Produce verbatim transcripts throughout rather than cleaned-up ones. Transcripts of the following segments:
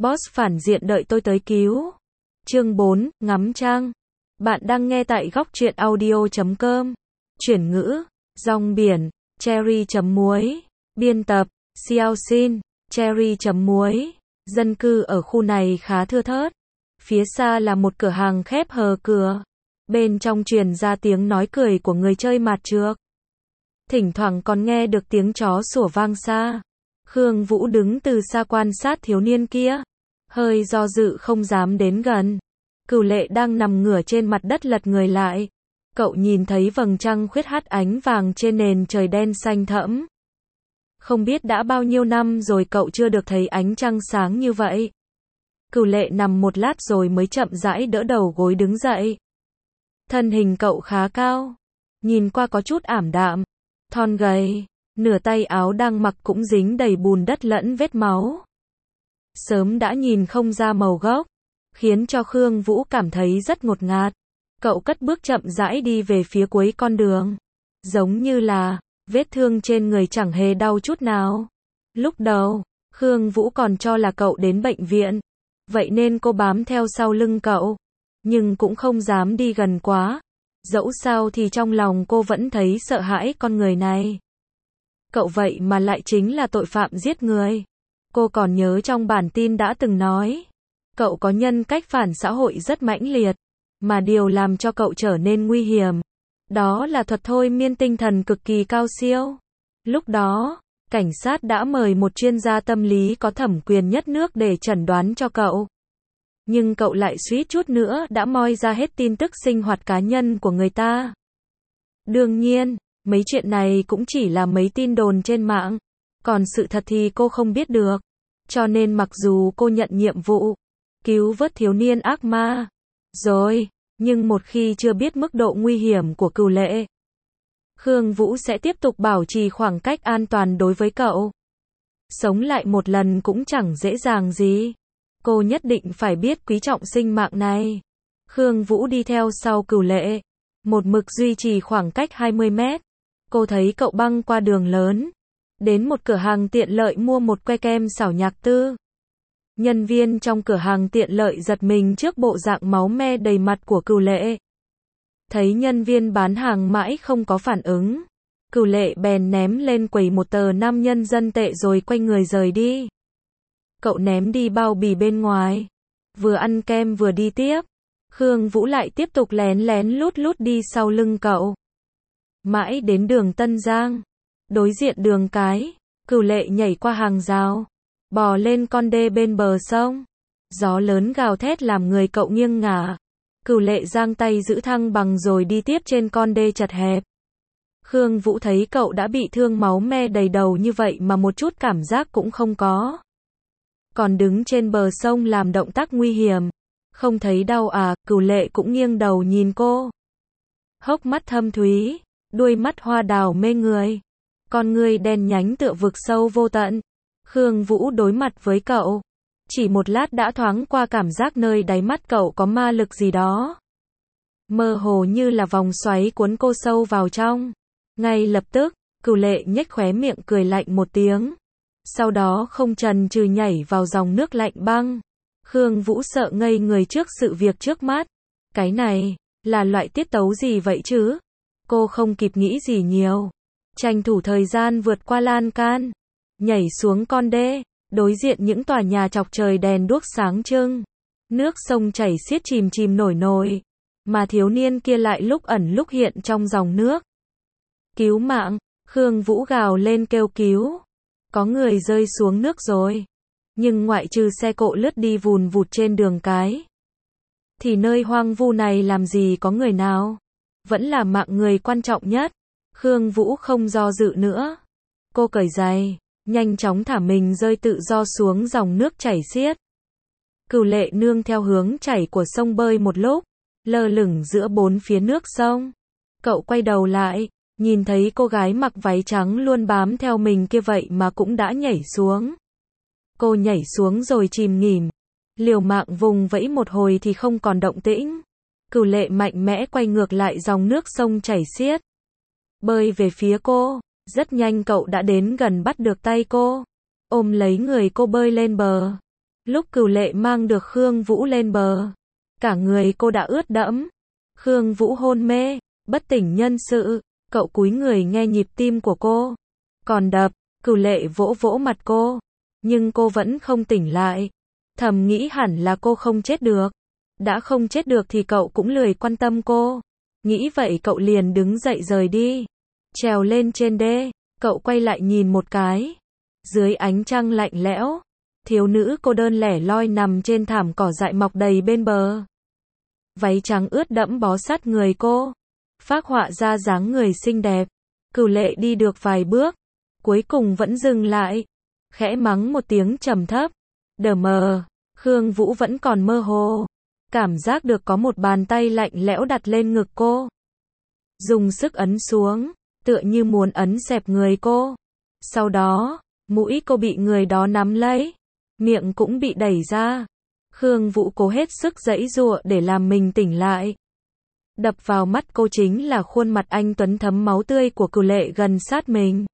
Boss phản diện đợi tôi tới cứu. Chương bốn, ngắm trăng. Bạn đang nghe tại góc truyện audio chấm com. Chuyển ngữ, rong biển, cherry chấm muối. Biên tập, Xiao Xin, cherry chấm muối. Dân cư ở khu này khá thưa thớt. Phía xa là một cửa hàng khép hờ cửa. Bên trong truyền ra tiếng nói cười của người chơi mặt trược. Thỉnh thoảng còn nghe được tiếng chó sủa vang xa. Khương Vũ đứng từ xa quan sát thiếu niên kia. Hơi do dự không dám đến gần. Cửu Lệ đang nằm ngửa trên mặt đất lật người lại. Cậu nhìn thấy vầng trăng khuyết hắt ánh vàng trên nền trời đen xanh thẫm. Không biết đã bao nhiêu năm rồi cậu chưa được thấy ánh trăng sáng như vậy. Cửu Lệ nằm một lát rồi mới chậm rãi đỡ đầu gối đứng dậy. Thân hình cậu khá cao. Nhìn qua có chút ảm đạm. Thon gầy. Nửa tay áo đang mặc cũng dính đầy bùn đất lẫn vết máu. Sớm đã nhìn không ra màu gốc. Khiến cho Khương Vũ cảm thấy rất ngột ngạt. Cậu cất bước chậm rãi đi về phía cuối con đường. Giống như là, vết thương trên người chẳng hề đau chút nào. Lúc đầu, Khương Vũ còn cho là cậu đến bệnh viện. Vậy nên cô bám theo sau lưng cậu. Nhưng cũng không dám đi gần quá. Dẫu sao thì trong lòng cô vẫn thấy sợ hãi con người này. Cậu vậy mà lại chính là tội phạm giết người. Cô còn nhớ trong bản tin đã từng nói. Cậu có nhân cách phản xã hội rất mãnh liệt. Mà điều làm cho cậu trở nên nguy hiểm. Đó là thuật thôi miên tinh thần cực kỳ cao siêu. Lúc đó, cảnh sát đã mời một chuyên gia tâm lý có thẩm quyền nhất nước để chẩn đoán cho cậu. Nhưng cậu lại suýt chút nữa đã moi ra hết tin tức sinh hoạt cá nhân của người ta. Đương nhiên, mấy chuyện này cũng chỉ là mấy tin đồn trên mạng. Còn sự thật thì cô không biết được. Cho nên mặc dù cô nhận nhiệm vụ cứu vớt thiếu niên ác ma rồi, nhưng một khi chưa biết mức độ nguy hiểm của Cửu Lệ, Khương Vũ sẽ tiếp tục bảo trì khoảng cách an toàn đối với cậu. Sống lại một lần cũng chẳng dễ dàng gì. Cô nhất định phải biết quý trọng sinh mạng này. Khương Vũ đi theo sau Cửu Lệ. Một mực duy trì khoảng cách hai mươi mét. Cô thấy cậu băng qua đường lớn. Đến một cửa hàng tiện lợi mua một que kem xảo nhạc tư. Nhân viên trong cửa hàng tiện lợi giật mình trước bộ dạng máu me đầy mặt của Cửu Lệ. Thấy nhân viên bán hàng mãi không có phản ứng. Cửu Lệ bèn ném lên quầy một tờ năm nhân dân tệ rồi quay người rời đi. Cậu ném đi bao bì bên ngoài. Vừa ăn kem vừa đi tiếp. Khương Vũ lại tiếp tục lén lén lút lút đi sau lưng cậu. Mãi đến đường Tân Giang. Đối diện đường cái. Cửu Lệ nhảy qua hàng rào. Bò lên con đê bên bờ sông. Gió lớn gào thét làm người cậu nghiêng ngả. Cửu Lệ giang tay giữ thăng bằng rồi đi tiếp trên con đê chật hẹp. Khương Vũ thấy cậu đã bị thương máu me đầy đầu như vậy mà một chút cảm giác cũng không có. Còn đứng trên bờ sông làm động tác nguy hiểm. Không thấy đau à? Cửu Lệ cũng nghiêng đầu nhìn cô. Hốc mắt thâm thúy, đuôi mắt hoa đào mê người. Con ngươi đen nhánh tựa vực sâu vô tận. Khương Vũ đối mặt với cậu. Chỉ một lát đã thoáng qua cảm giác nơi đáy mắt cậu có ma lực gì đó. Mơ hồ như là vòng xoáy cuốn cô sâu vào trong. Ngay lập tức, Cửu Lệ nhếch khóe miệng cười lạnh một tiếng. Sau đó không chần chừ nhảy vào dòng nước lạnh băng. Khương Vũ sợ ngây người trước sự việc trước mắt. Cái này, là loại tiết tấu gì vậy chứ? Cô không kịp nghĩ gì nhiều. Tranh thủ thời gian vượt qua lan can. Nhảy xuống con đê. Đối diện những tòa nhà chọc trời đèn đuốc sáng trưng. Nước sông chảy xiết chìm chìm nổi nổi. Mà thiếu niên kia lại lúc ẩn lúc hiện trong dòng nước. Cứu mạng! Khương Vũ gào lên kêu cứu. Có người rơi xuống nước rồi. Nhưng ngoại trừ xe cộ lướt đi vùn vụt trên đường cái. Thì nơi hoang vu này làm gì có người nào. Vẫn là mạng người quan trọng nhất. Khương Vũ không do dự nữa. Cô cởi giày. Nhanh chóng thả mình rơi tự do xuống dòng nước chảy xiết. Cửu Lệ nương theo hướng chảy của sông bơi một lúc. Lơ lửng giữa bốn phía nước sông. Cậu quay đầu lại. Nhìn thấy cô gái mặc váy trắng luôn bám theo mình kia vậy mà cũng đã nhảy xuống. Cô nhảy xuống rồi chìm nghỉm. Liều mạng vùng vẫy một hồi thì không còn động tĩnh. Cửu Lệ mạnh mẽ quay ngược lại dòng nước sông chảy xiết. Bơi về phía cô. Rất nhanh cậu đã đến gần bắt được tay cô. Ôm lấy người cô bơi lên bờ. Lúc Cửu Lệ mang được Khương Vũ lên bờ, cả người cô đã ướt đẫm. Khương Vũ hôn mê, bất tỉnh nhân sự, cậu cúi người nghe nhịp tim của cô còn đập. Cửu Lệ vỗ vỗ mặt cô, nhưng cô vẫn không tỉnh lại. Thầm nghĩ hẳn là cô không chết được. Đã không chết được thì cậu cũng lười quan tâm cô. Nghĩ vậy cậu liền đứng dậy rời đi. Trèo lên trên đê, cậu quay lại nhìn một cái. Dưới ánh trăng lạnh lẽo, thiếu nữ cô đơn lẻ loi nằm trên thảm cỏ dại mọc đầy bên bờ. Váy trắng ướt đẫm bó sát người cô, phác họa ra dáng người xinh đẹp. Cửu Lệ đi được vài bước, cuối cùng vẫn dừng lại, khẽ mắng một tiếng trầm thấp. Đờ mờ, Khương Vũ vẫn còn mơ hồ, cảm giác được có một bàn tay lạnh lẽo đặt lên ngực cô. Dùng sức ấn xuống, tựa như muốn ấn xẹp người cô. Sau đó, mũi cô bị người đó nắm lấy, miệng cũng bị đẩy ra. Khương Vũ cố hết sức giãy giụa để làm mình tỉnh lại. Đập vào mắt cô chính là khuôn mặt anh tuấn thấm máu tươi của Cửu Lệ gần sát mình.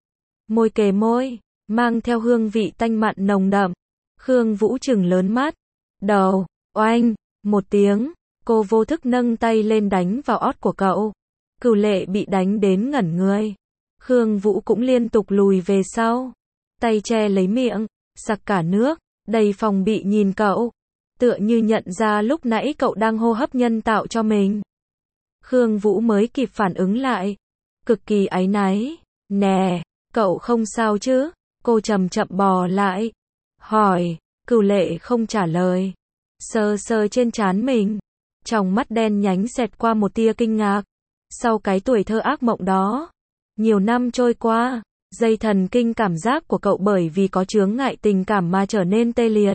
Môi kề môi, mang theo hương vị tanh mặn nồng đậm. Khương Vũ trừng lớn mắt. Đầu, oanh, một tiếng, cô vô thức nâng tay lên đánh vào ót của cậu. Cửu Lệ bị đánh đến ngẩn người. Khương Vũ cũng liên tục lùi về sau. Tay che lấy miệng, sặc cả nước, đầy phòng bị nhìn cậu. Tựa như nhận ra lúc nãy cậu đang hô hấp nhân tạo cho mình. Khương Vũ mới kịp phản ứng lại. Cực kỳ áy náy. Nè, cậu không sao chứ? Cô chậm chậm bò lại. Hỏi, Cửu Lệ không trả lời. Sờ sờ trên trán mình. Trong mắt đen nhánh xẹt qua một tia kinh ngạc. Sau cái tuổi thơ ác mộng đó, nhiều năm trôi qua, dây thần kinh cảm giác của cậu bởi vì có chướng ngại tình cảm mà trở nên tê liệt.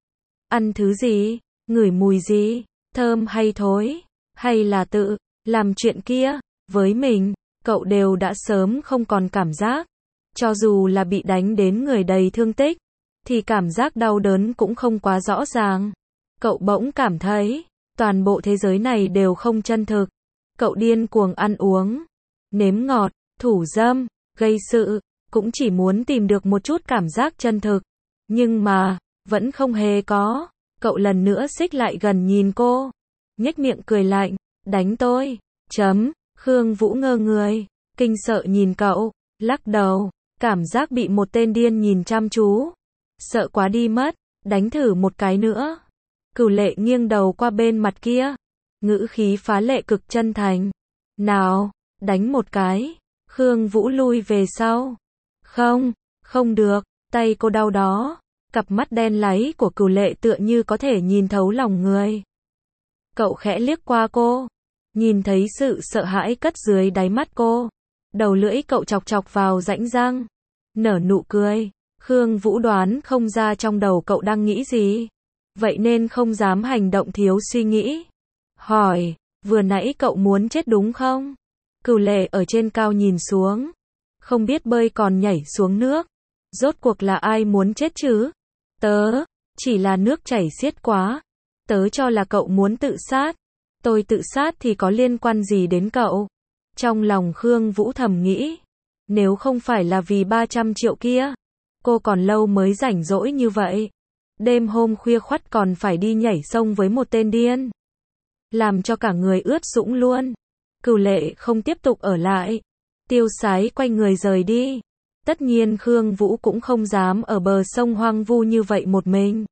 Ăn thứ gì, ngửi mùi gì, thơm hay thối, hay là tự làm chuyện kia, với mình, cậu đều đã sớm không còn cảm giác. Cho dù là bị đánh đến người đầy thương tích, thì cảm giác đau đớn cũng không quá rõ ràng. Cậu bỗng cảm thấy, toàn bộ thế giới này đều không chân thực. Cậu điên cuồng ăn uống, nếm ngọt, thủ dâm, gây sự, cũng chỉ muốn tìm được một chút cảm giác chân thực. Nhưng mà, vẫn không hề có. Cậu lần nữa xích lại gần nhìn cô, nhếch miệng cười lạnh, đánh tôi, chấm. Khương Vũ ngơ người, kinh sợ nhìn cậu, lắc đầu, cảm giác bị một tên điên nhìn chăm chú. Sợ quá đi mất, đánh thử một cái nữa. Cửu Lệ nghiêng đầu qua bên mặt kia, ngữ khí phá lệ cực chân thành. Nào, đánh một cái. Khương Vũ lui về sau. Không, không được, tay cô đau đó. Cặp mắt đen láy của Cửu Lệ tựa như có thể nhìn thấu lòng người. Cậu khẽ liếc qua cô, nhìn thấy sự sợ hãi cất dưới đáy mắt cô. Đầu lưỡi cậu chọc chọc vào rãnh răng, nở nụ cười. Khương Vũ đoán không ra trong đầu cậu đang nghĩ gì, vậy nên không dám hành động thiếu suy nghĩ. Hỏi, vừa nãy cậu muốn chết đúng không? Cửu Lệ ở trên cao nhìn xuống, không biết bơi còn nhảy xuống nước. Rốt cuộc là ai muốn chết chứ? Tớ, chỉ là nước chảy xiết quá. Tớ cho là cậu muốn tự sát. Tôi tự sát thì có liên quan gì đến cậu? Trong lòng Khương Vũ thầm nghĩ, nếu không phải là vì ba trăm triệu kia, cô còn lâu mới rảnh rỗi như vậy. Đêm hôm khuya khoắt còn phải đi nhảy sông với một tên điên, làm cho cả người ướt sũng luôn. Cửu Lệ không tiếp tục ở lại, tiêu sái quay người rời đi. Tất nhiên Khương Vũ cũng không dám ở bờ sông hoang vu như vậy một mình.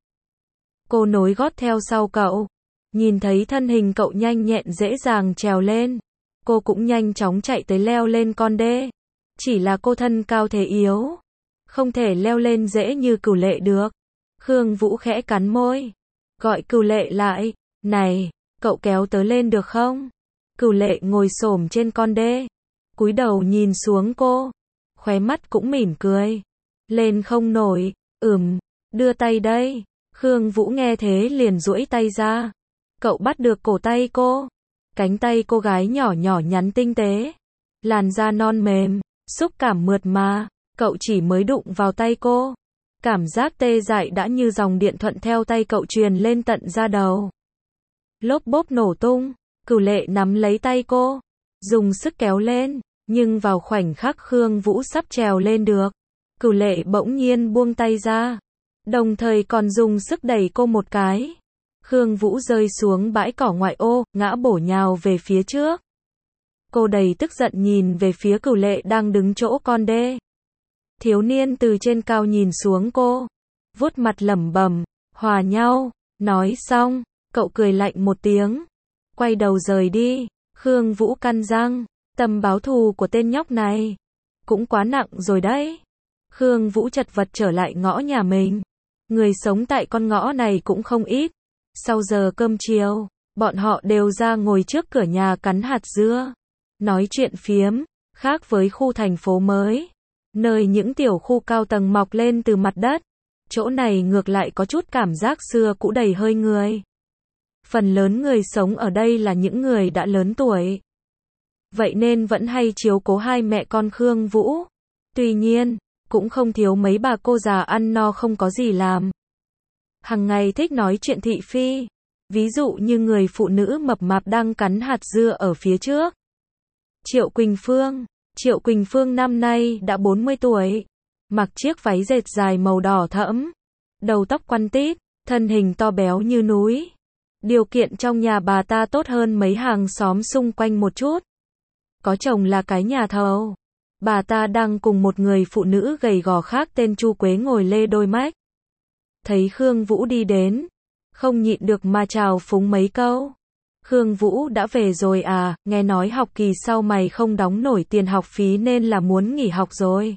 Cô nối gót theo sau cậu, nhìn thấy thân hình cậu nhanh nhẹn dễ dàng trèo lên, cô cũng nhanh chóng chạy tới leo lên con đê. Chỉ là cô thân cao thể yếu, không thể leo lên dễ như Cửu Lệ được. Khương Vũ khẽ cắn môi, gọi Cửu Lệ lại. Này, cậu kéo tớ lên được không? Cửu Lệ ngồi xổm trên con đê, cúi đầu nhìn xuống cô, khóe mắt cũng mỉm cười. Lên không nổi, ừm, đưa tay đây. Khương Vũ nghe thế liền duỗi tay ra. Cậu bắt được cổ tay cô. Cánh tay cô gái nhỏ nhỏ nhắn tinh tế, làn da non mềm, xúc cảm mượt mà. Cậu chỉ mới đụng vào tay cô, cảm giác tê dại đã như dòng điện thuận theo tay cậu truyền lên tận da đầu. Lốp bốp nổ tung, Cửu Lệ nắm lấy tay cô, dùng sức kéo lên, nhưng vào khoảnh khắc Khương Vũ sắp trèo lên được, Cửu Lệ bỗng nhiên buông tay ra. đồng thời còn dùng sức đẩy cô một cái. Khương Vũ rơi xuống bãi cỏ ngoại ô, ngã bổ nhào về phía trước. Cô đầy tức giận nhìn về phía Cửu Lệ đang đứng chỗ con đê. Thiếu niên từ trên cao nhìn xuống cô, vuốt mặt lẩm bẩm, hòa nhau, nói xong, cậu cười lạnh một tiếng, quay đầu rời đi. Khương Vũ căn răng, tầm báo thù của tên nhóc này cũng quá nặng rồi đấy. Khương Vũ chật vật trở lại ngõ nhà mình. Người sống tại con ngõ này cũng không ít. Sau giờ cơm chiều, bọn họ đều ra ngồi trước cửa nhà cắn hạt dưa, nói chuyện phiếm, khác với khu thành phố mới, nơi những tiểu khu cao tầng mọc lên từ mặt đất. Chỗ này ngược lại có chút cảm giác xưa cũ đầy hơi người. Phần lớn người sống ở đây là những người đã lớn tuổi. Vậy nên vẫn hay chiếu cố hai mẹ con Khương Vũ. Tuy nhiên, cũng không thiếu mấy bà cô già ăn no không có gì làm. Hằng ngày thích nói chuyện thị phi. Ví dụ như người phụ nữ mập mạp đang cắn hạt dưa ở phía trước. Triệu Quỳnh Phương. Triệu Quỳnh Phương năm nay đã bốn mươi tuổi. Mặc chiếc váy dệt dài màu đỏ thẫm. Đầu tóc quăn tít, thân hình to béo như núi. Điều kiện trong nhà bà ta tốt hơn mấy hàng xóm xung quanh một chút. Có chồng là cái nhà thầu. Bà ta đang cùng một người phụ nữ gầy gò khác tên Chu Quế ngồi lê đôi mách. Thấy Khương Vũ đi đến, không nhịn được mà chào phúng mấy câu. Khương Vũ đã về rồi à, nghe nói học kỳ sau mày không đóng nổi tiền học phí nên là muốn nghỉ học rồi.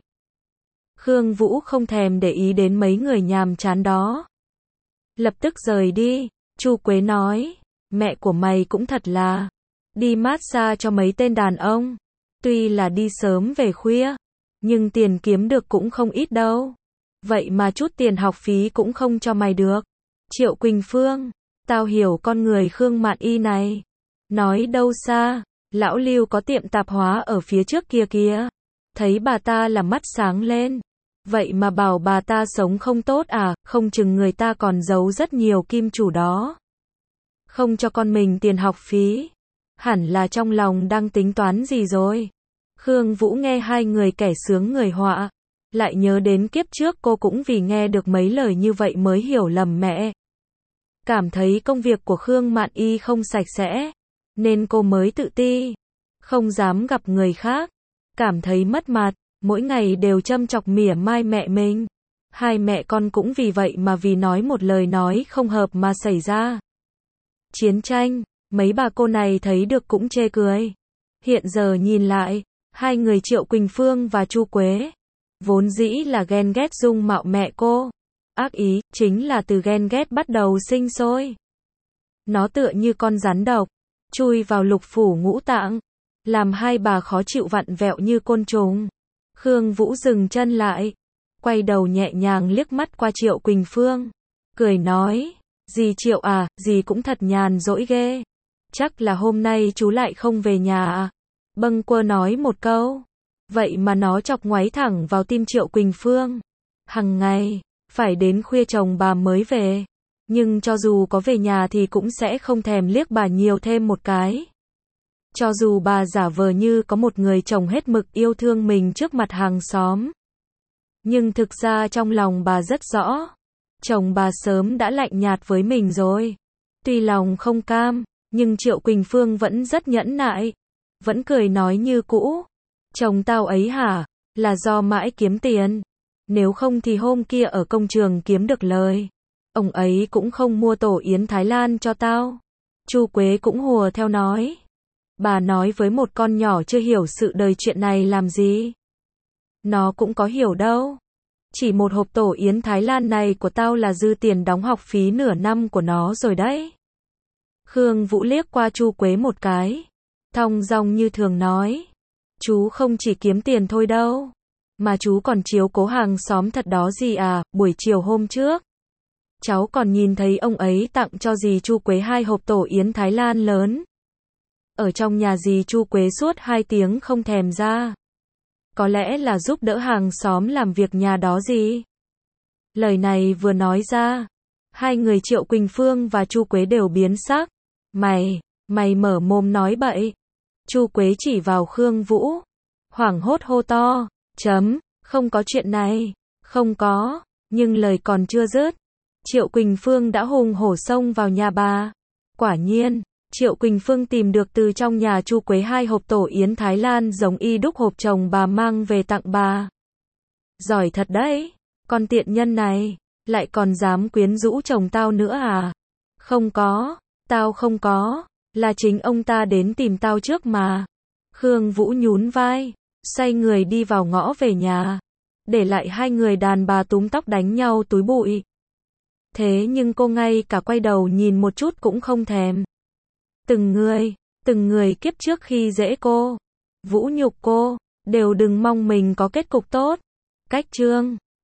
Khương Vũ không thèm để ý đến mấy người nhàm chán đó. Lập tức rời đi. Chu Quế nói, mẹ của mày cũng thật là đi massage cho mấy tên đàn ông. Tuy là đi sớm về khuya, nhưng tiền kiếm được cũng không ít đâu. Vậy mà chút tiền học phí cũng không cho mày được. Triệu Quỳnh Phương, tao hiểu con người Khương Mạn Y này. Nói đâu xa, lão Lưu có tiệm tạp hóa ở phía trước kia kìa. Thấy bà ta là mắt sáng lên. Vậy mà bảo bà ta sống không tốt à, không chừng người ta còn giấu rất nhiều kim chủ đó. Không cho con mình tiền học phí. Hẳn là trong lòng đang tính toán gì rồi. Khương Vũ nghe hai người kẻ sướng người họa. Lại nhớ đến kiếp trước cô cũng vì nghe được mấy lời như vậy mới hiểu lầm mẹ. Cảm thấy công việc của Khương Mạn Y không sạch sẽ. Nên cô mới tự ti. Không dám gặp người khác. Cảm thấy mất mặt. Mỗi ngày đều châm chọc mỉa mai mẹ mình. Hai mẹ con cũng vì vậy mà vì nói một lời nói không hợp mà xảy ra chiến tranh. Mấy bà cô này thấy được cũng chê cười. Hiện giờ nhìn lại, hai người Triệu Quỳnh Phương và Chu Quế vốn dĩ là ghen ghét dung mạo mẹ cô. Ác ý chính là từ ghen ghét bắt đầu sinh sôi. Nó tựa như con rắn độc, chui vào lục phủ ngũ tạng, làm hai bà khó chịu vặn vẹo như côn trùng. Khương Vũ dừng chân lại, quay đầu nhẹ nhàng liếc mắt qua Triệu Quỳnh Phương, cười nói, dì Triệu à, dì cũng thật nhàn rỗi ghê. Chắc là hôm nay chú lại không về nhà à? Bâng quơ nói một câu. Vậy mà nó chọc ngoáy thẳng vào tim Triệu Quỳnh Phương. Hằng ngày, phải đến khuya chồng bà mới về. Nhưng cho dù có về nhà thì cũng sẽ không thèm liếc bà nhiều thêm một cái. Cho dù bà giả vờ như có một người chồng hết mực yêu thương mình trước mặt hàng xóm. Nhưng thực ra trong lòng bà rất rõ. Chồng bà sớm đã lạnh nhạt với mình rồi. Tuy lòng không cam, nhưng Triệu Quỳnh Phương vẫn rất nhẫn nại. Vẫn cười nói như cũ. Chồng tao ấy hả, là do mãi kiếm tiền. Nếu không thì hôm kia ở công trường kiếm được lời. Ông ấy cũng không mua tổ yến Thái Lan cho tao. Chu Quế cũng hùa theo nói. Bà nói với một con nhỏ chưa hiểu sự đời chuyện này làm gì. Nó cũng có hiểu đâu. Chỉ một hộp tổ yến Thái Lan này của tao là dư tiền đóng học phí nửa năm của nó rồi đấy. Khương Vũ liếc qua Chu Quế một cái. Thong dong như thường nói. Chú không chỉ kiếm tiền thôi đâu. Mà chú còn chiếu cố hàng xóm thật đó gì à, buổi chiều hôm trước. Cháu còn nhìn thấy ông ấy tặng cho dì Chu Quế hai hộp tổ yến Thái Lan lớn. Ở trong nhà dì Chu Quế suốt hai tiếng không thèm ra. Có lẽ là giúp đỡ hàng xóm làm việc nhà đó gì. Lời này vừa nói ra, hai người Triệu Quỳnh Phương và Chu Quế đều biến sắc. Mày, mày mở mồm nói bậy. Chu Quế chỉ vào Khương Vũ, hoảng hốt hô to, chấm, không có chuyện này, không có. Nhưng lời còn chưa dứt, Triệu Quỳnh Phương đã hùng hổ xông vào nhà bà. Quả nhiên, Triệu Quỳnh Phương tìm được từ trong nhà Chu Quế hai hộp tổ yến Thái Lan giống y đúc hộp chồng bà mang về tặng bà. Giỏi thật đấy, con tiện nhân này, lại còn dám quyến rũ chồng tao nữa à? Không có, tao không có, là chính ông ta đến tìm tao trước mà. Khương Vũ nhún vai, xoay người đi vào ngõ về nhà, để lại hai người đàn bà túm tóc đánh nhau túi bụi. Thế nhưng cô ngay cả quay đầu nhìn một chút cũng không thèm. Từng người, từng người kiếp trước khi dễ cô, vũ nhục cô, đều đừng mong mình có kết cục tốt. Cách chương